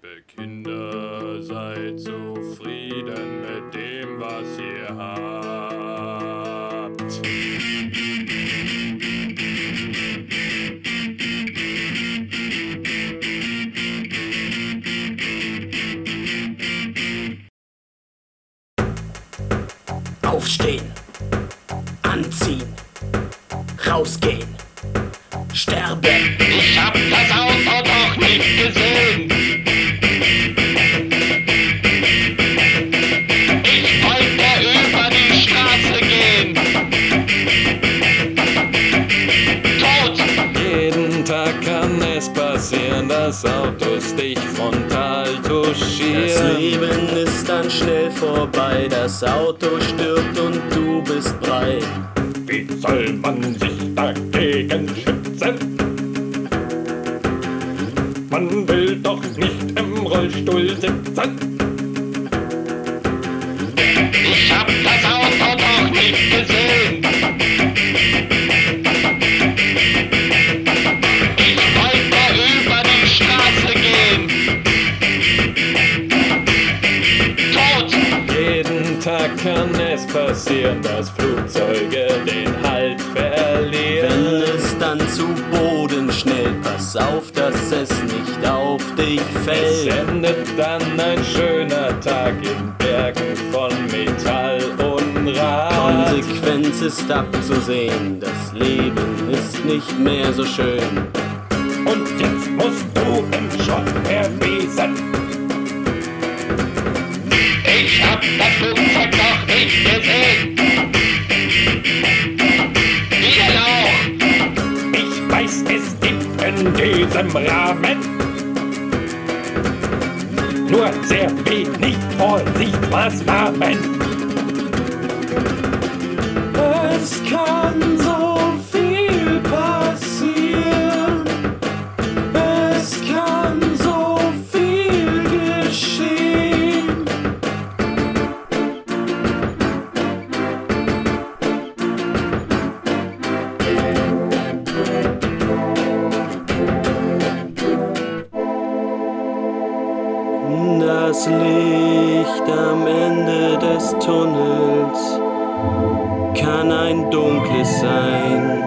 Liebe Kinder, seid zufrieden mit dem, was ihr habt. Aufstehen, anziehen, rausgehen, sterben. Ich hab das Auto doch nicht gesehen. Ich wollte über die Straße gehen. Tot! Jeden Tag kann es passieren, dass Autos dich frontal touchieren. Das Leben ist dann schnell vorbei, das Auto stirbt und du bist frei. Wie soll man sich dagegen schützen? Man will doch nicht im Rollstuhl sitzen. Ich hab das Auto doch nicht gesehen. Ich wollte über die Straße gehen. Tot! Jeden Tag kann es passieren, dass Flugzeuge den Halt verlieren. Wenn es dann zu Boden schnellt, pass auf, dass es nicht auf dich Es fällt. endet dann ein schöner Tag in Bergen von Metall und Rad. Konsequenz ist abzusehen, das Leben ist nicht mehr so schön. Und jetzt musst du im Schrott verwesen. Ich hab das Flugzeug doch nicht gesehen. Wie denn auch? Ich weiß, es gibt in diesem Rahmen nur sehr wenig Vorsichtsmaßnahmen. Es kann so viel passieren. Es kann so viel geschehen. Das Licht am Ende des Tunnels kann ein dunkles sein.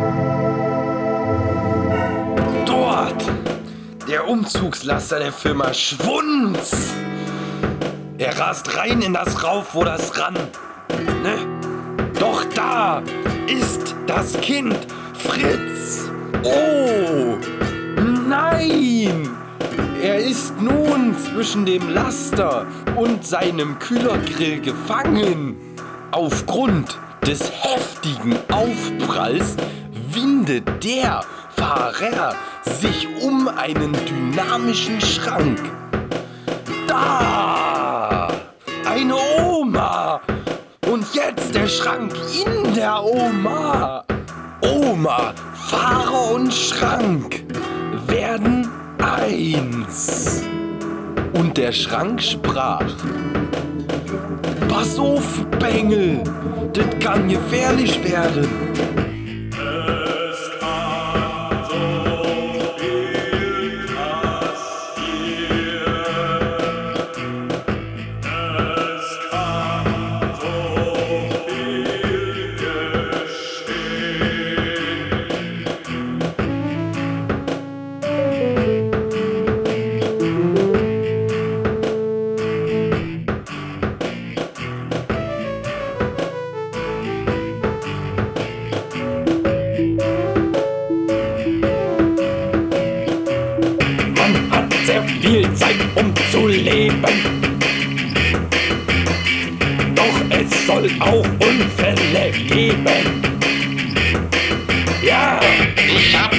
Dort! Der Umzugslaster der Firma Schwunz! Er rast rein in das Rauf, wo das ran. Ne? Doch da ist das Kind Fritz! Oh! Nein! Er ist nun zwischen dem Laster und seinem Kühlergrill gefangen. Aufgrund des heftigen Aufpralls windet der Fahrer sich um einen dynamischen Schrank. Da! Eine Oma! Und jetzt der Schrank in der Oma! Oma, Fahrer und Schrank werden eins. Und der Schrank sprach: Pass auf, Bengel, das kann gefährlich werden. Es kann so viel passieren. Es kann so viel geschehen. Man hat sehr viel Zeit, um zu leben. Doch es soll auch Unfälle geben. Ja, Ich hab